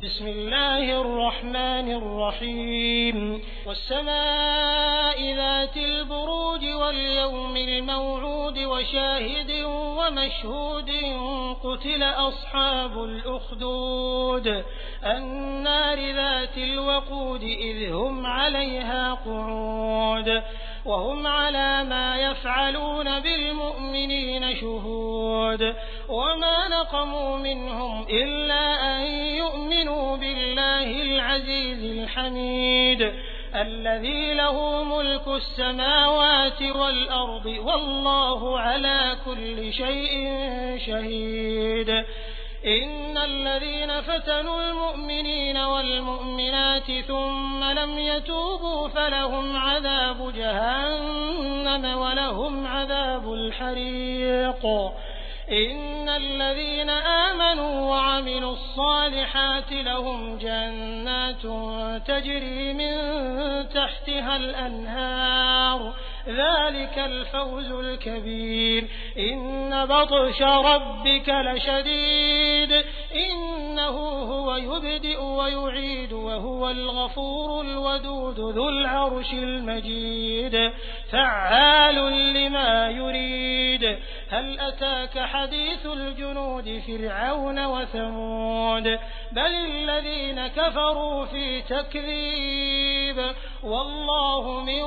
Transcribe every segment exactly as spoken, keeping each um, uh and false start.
بسم الله الرحمن الرحيم والسماء ذات البروج واليوم الموعود وشاهد ومشهود قتل أصحاب الأخدود النار ذات الوقود إذ هم عليها قعود وهم على ما يفعلون بالمؤمنين شهود وما نقموا منهم إلا أن يؤمنوا بالله العزيز الحميد الذي له ملك السماوات والأرض والله على كل شيء شهيد إن الذين فتنوا المؤمنين والمؤمنات ثم لم يتوبوا فلهم عذاب جهنم ولهم عذاب الحريق إن الذين آمنوا وعملوا الصالحات لهم جنات تجري من تحتها الأنهار ذلك الفوز الكبير إن بطش ربك لشديد إنه هو يبدئ ويعيد وهو الغفور الودود ذو العرش المجيد فعال لما يريد هل أتاك حديث الجنود فرعون وثمود بل الذين كفروا في تكذيب والله من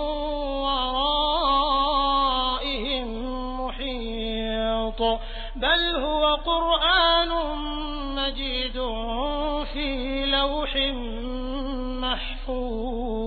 ورائهم محيط بل هو قرآن مجيد في لوح محفوظ.